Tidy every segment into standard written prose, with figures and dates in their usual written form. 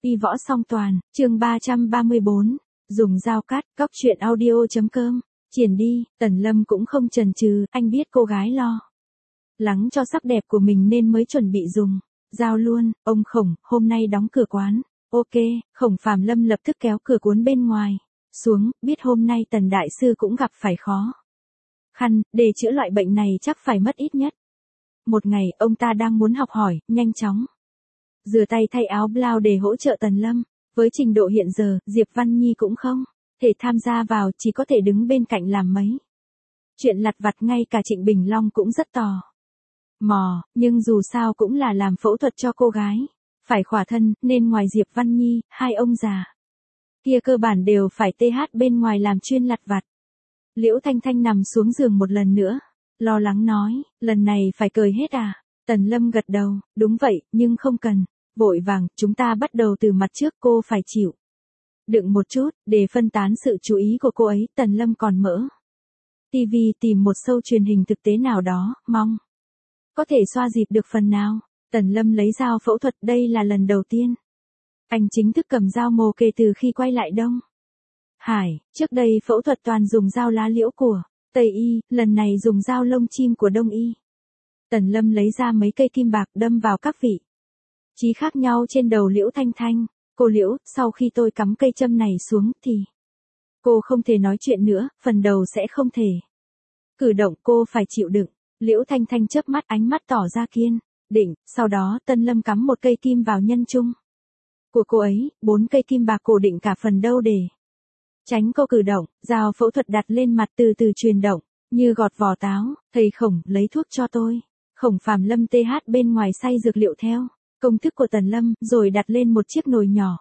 Y võ song toàn, chương 334, dùng dao cắt, góc truyện audio.com, triển đi, Tần Lâm cũng không chần chừ, anh biết cô gái lo lắng cho sắc đẹp của mình nên mới chuẩn bị dùng dao luôn. Ông Khổng, hôm nay đóng cửa quán. Ok, Khổng Phàm Lâm lập tức kéo cửa cuốn bên ngoài xuống, biết hôm nay Tần đại sư cũng gặp phải khó khăn, để chữa loại bệnh này chắc phải mất ít nhất một ngày. Ông ta đang muốn học hỏi, nhanh chóng rửa tay thay áo blau để hỗ trợ Tần Lâm. Với trình độ hiện giờ, Diệp Văn Nhi cũng không thể tham gia vào, chỉ có thể đứng bên cạnh làm mấy chuyện lặt vặt. Ngay cả Trịnh Bình Long cũng rất tò mò, nhưng dù sao cũng là làm phẫu thuật cho cô gái phải khỏa thân, nên ngoài Diệp Văn Nhi, hai ông già kia cơ bản đều phải TH bên ngoài làm chuyên lặt vặt. Liễu Thanh Thanh nằm xuống giường một lần nữa, lo lắng nói, lần này phải cười hết à? Tần Lâm gật đầu, đúng vậy, nhưng không cần vội vàng, chúng ta bắt đầu từ mặt trước, cô phải chịu đựng một chút, để phân tán sự chú ý của cô ấy. Tần Lâm còn mở TV tìm một show truyền hình thực tế nào đó, mong có thể xoa dịu được phần nào. Tần Lâm lấy dao phẫu thuật, đây là lần đầu tiên anh chính thức cầm dao mổ kể từ khi quay lại Đông Hải, trước đây phẫu thuật toàn dùng dao lá liễu của Tây Y, lần này dùng dao lông chim của Đông Y. Tần Lâm lấy ra mấy cây kim bạc đâm vào các vị trí khác nhau trên đầu Liễu Thanh Thanh. Cô Liễu, sau khi tôi cắm cây châm này xuống thì cô không thể nói chuyện nữa, phần đầu sẽ không thể cử động, cô phải chịu đựng. Liễu Thanh Thanh chớp mắt, ánh mắt tỏ ra kiên định. Sau đó Tần Lâm cắm một cây kim vào nhân trung của cô ấy, 4 cây kim bạc cố định cả phần đầu để tránh cô cử động. Dao phẫu thuật đặt lên mặt từ từ chuyển động, như gọt vỏ táo. Thầy Khổng, lấy thuốc cho tôi. Khổng Phàm Lâm TH bên ngoài xay dược liệu theo công thức của Tần Lâm, rồi đặt lên một chiếc nồi nhỏ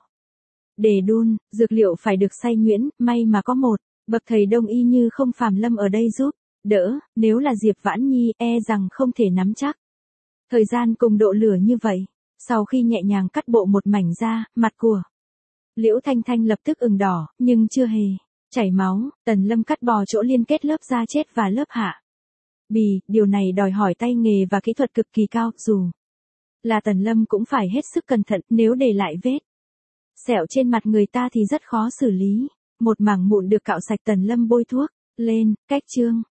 để đun. Dược liệu phải được xay nhuyễn, may mà có một bậc thầy Đông Y như Khổng Phàm Lâm ở đây giúp đỡ, nếu là Diệp Vãn Nhi e rằng không thể nắm chắc thời gian cùng độ lửa như vậy. Sau khi nhẹ nhàng cắt bộ một mảnh ra, mặt của Liễu Thanh Thanh lập tức ửng đỏ, nhưng chưa hề chảy máu. Tần Lâm cắt bỏ chỗ liên kết lớp da chết và lớp hạ bì, điều này đòi hỏi tay nghề và kỹ thuật cực kỳ cao, dù là Tần Lâm cũng phải hết sức cẩn thận, nếu để lại vết sẹo trên mặt người ta thì rất khó xử lý. Một mảng mụn được cạo sạch, Tần Lâm bôi thuốc lên, cách chương